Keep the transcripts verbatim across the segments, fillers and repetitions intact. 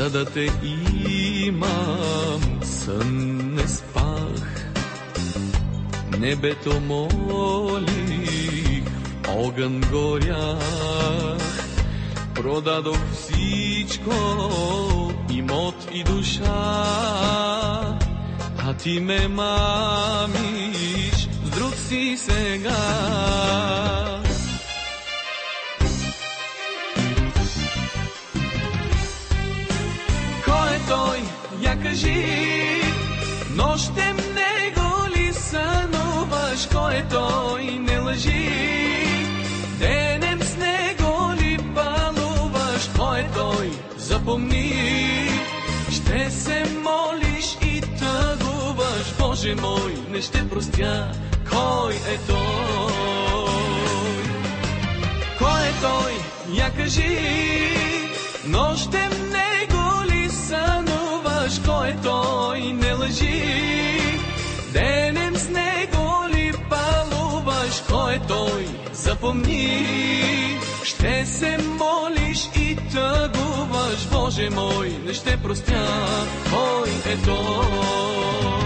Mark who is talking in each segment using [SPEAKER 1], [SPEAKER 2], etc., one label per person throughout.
[SPEAKER 1] За да те имам, сън не спах, небето молих, огън горях. Продадох всичко, имот и душа, а ти ме мамиш, с друг си сега. Кой е той, я кажи, нощем него ли сънуваш? Кой е той, не лъжи, денем с него ли палуваш? Кой е той, запомни, ще се молиш и тъгуваш. Боже мой, не ще простя, кой е той? Кой е той, я кажи, нощем него ли сънуваш? Кой е той, не лъжи, денем с него ли палуваш? Кой е той, запомни, ще се молиш и тъгуваш. Боже мой, не ще простя, кой е той?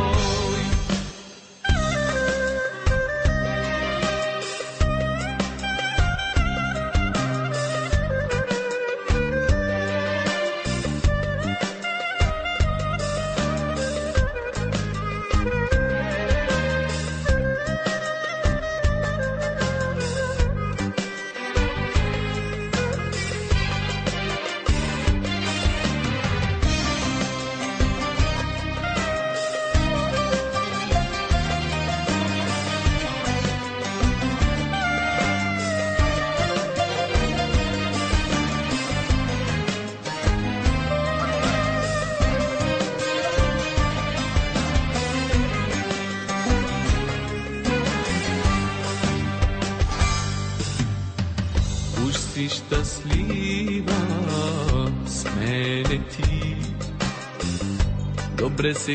[SPEAKER 1] Си щастлива с мене ти, добре се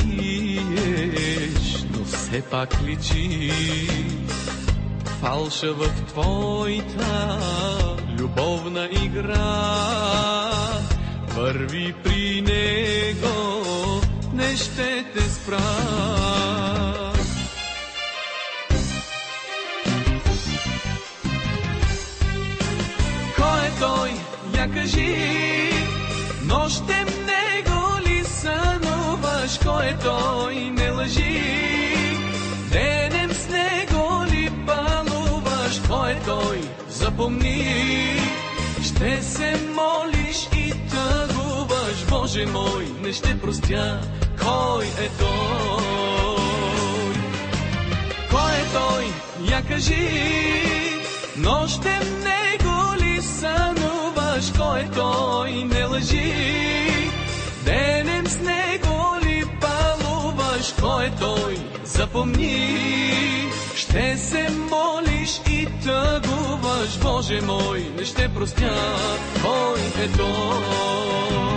[SPEAKER 1] криеш, но все пак личи фалша в твоята любовна игра. Върви при него, не ще те спра. Той, я кажи, нощем него ли сънуваш? Кой е той, не лъжи, денем с него ли палуваш? Кой е той, запомни, ще се молиш и тъгуваш. Боже мой, не ще простя, кой е той? Кой е той, я кажи, нощем него ли сънуваш? Кой е той, не лъжи, денем с него ли палуваш? Кой е той, запомни, ще се молиш и тъгуваш. Боже мой, не ще простя, кой е той?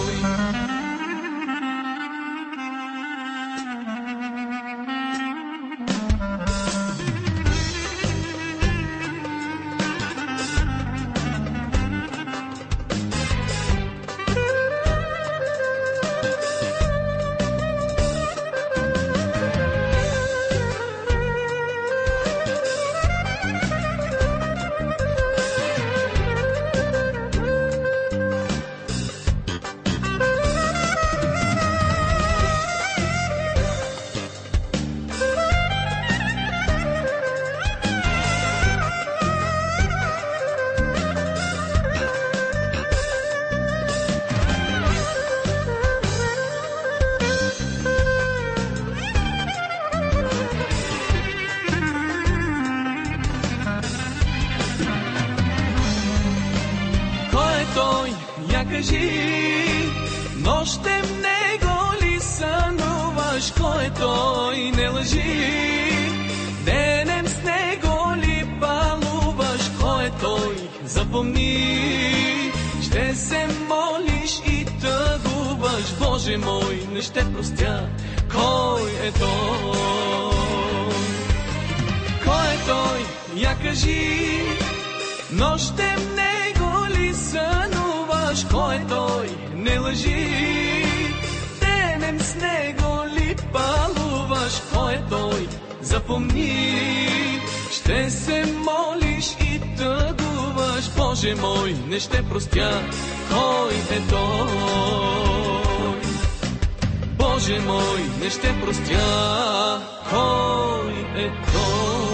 [SPEAKER 1] Кажи, нощем него ли сънуваш? Кой е той, не лъжи, денем с него ли палуваш? Кой е той, запомни, ще се молиш и тъгуваш. Боже мой, не ще простя, кой е той? Кой е той, я кажи, нощем него ли сънуваш? Кой е той, не лъжи. Денем с него ли палуваш, кой е той, запомни. Ще се молиш и тъгуваш, Боже мой, не ще простя, кой е той. Боже мой, не ще простя, кой е той.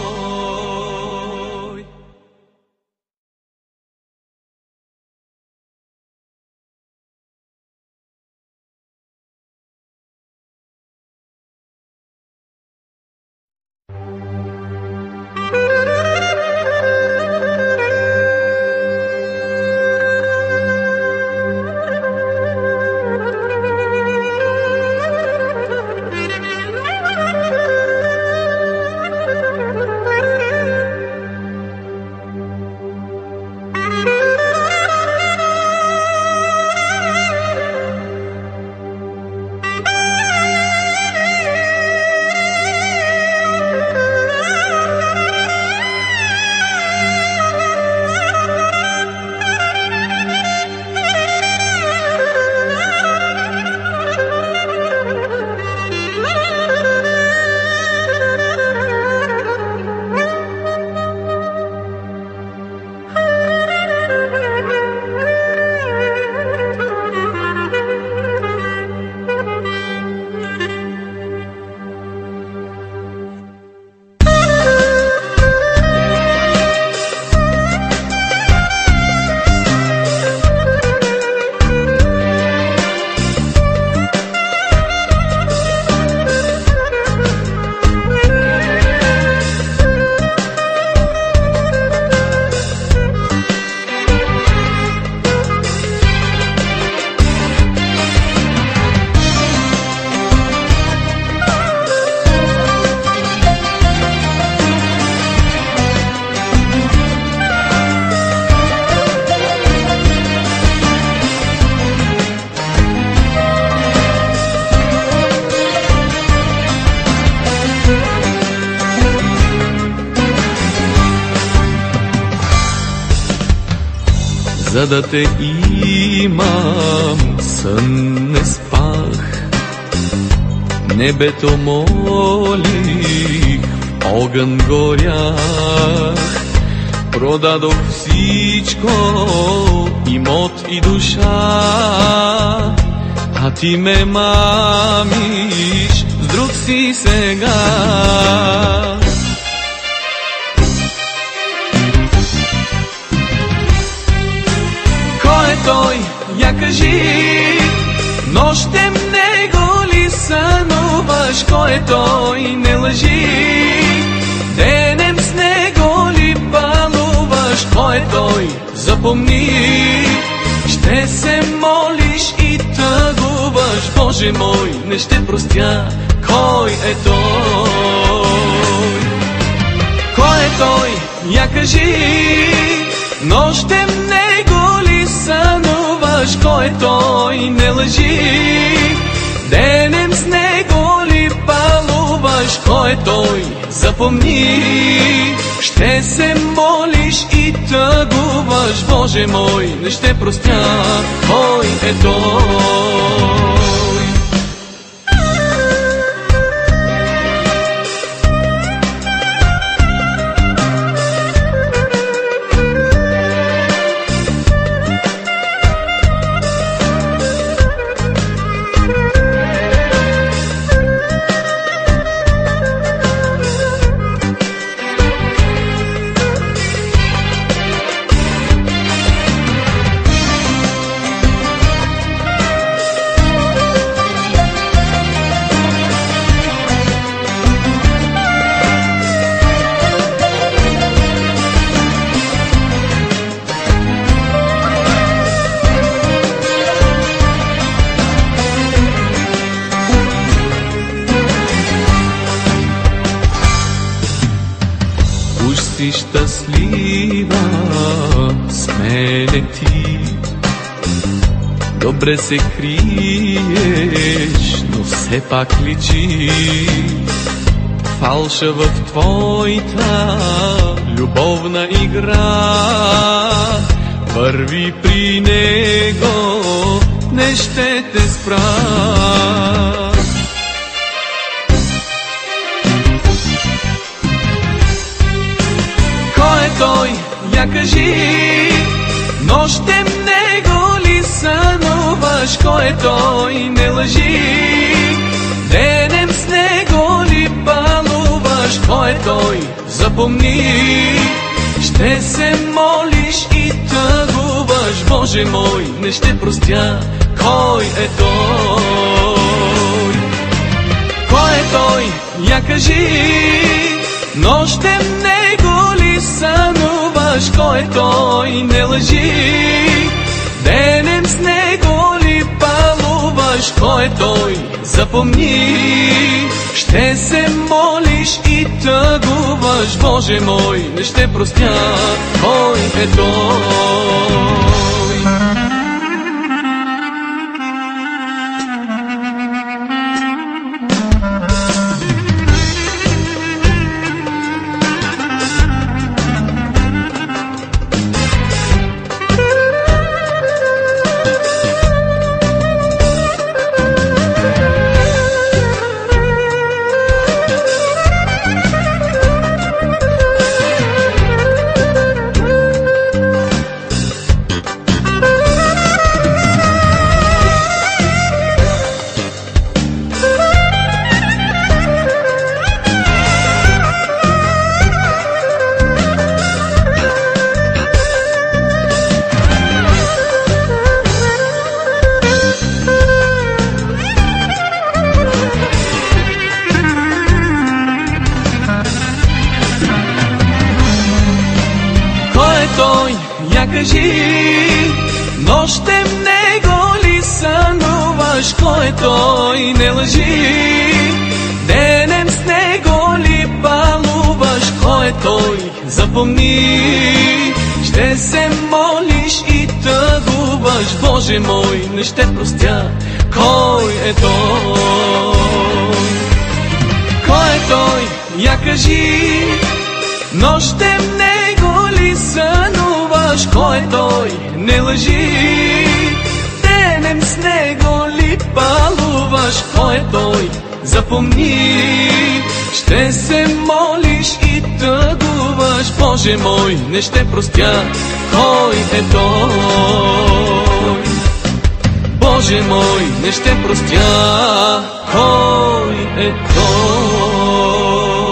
[SPEAKER 1] За да те имам, сън не спах, небето молих, в огън горях. Продадох всичко, имот и душа, а ти ме мамиш с друг си сега. Той, я кажи, нощем него ли сънуваш, кой е той, не лъжи. Денем с него ли палуваш, кой е той, запомни. Ще се молиш и тъгуваш, Боже мой, не ще простя, кой е той. Кой е той, я кажи, нощем него ли сънуваш, кой е той, не лъжи. Денем с него ли палуваш, кой е той, запомни. Ще се молиш и тъгуваш, Боже мой, не ще простя, кой е той. Си щастлива, с мене ти, добре се криеш, но все пак личи фалша в твоята любовна игра. върви при него, не ще те спра. Кой е той, я кажи, нощем него ли сънуваш? Кой е той, не лъжи, денем с него ли балуваш? Кой е той, запомни, ще се молиш и тъгуваш. Боже мой, не ще простя, кой е той? Кой е той, я кажи, нощем него ли сънуваш? Кой е той, не лъжи, денем с него ли палуваш? Кой е той, запомни, ще се молиш и тъгуваш. Боже мой, не ще простя, кой е той? Той, я кажи, нощем него ли сънуваш? Кой е той, не лъжи, денем с него ли балуваш? Кой е той, запомни, ще се молиш и тъгуваш. Боже мой, не ще простя, кой е той? Кой е той, я кажи, нощем него ли сънуваш? Кой е той, не лъжи, денем с него ли палуваш? Кой е той, запомни, ще се молиш и тъгуваш. Боже мой, не ще простя, кой е той? Боже мой, не ще простя, кой е той?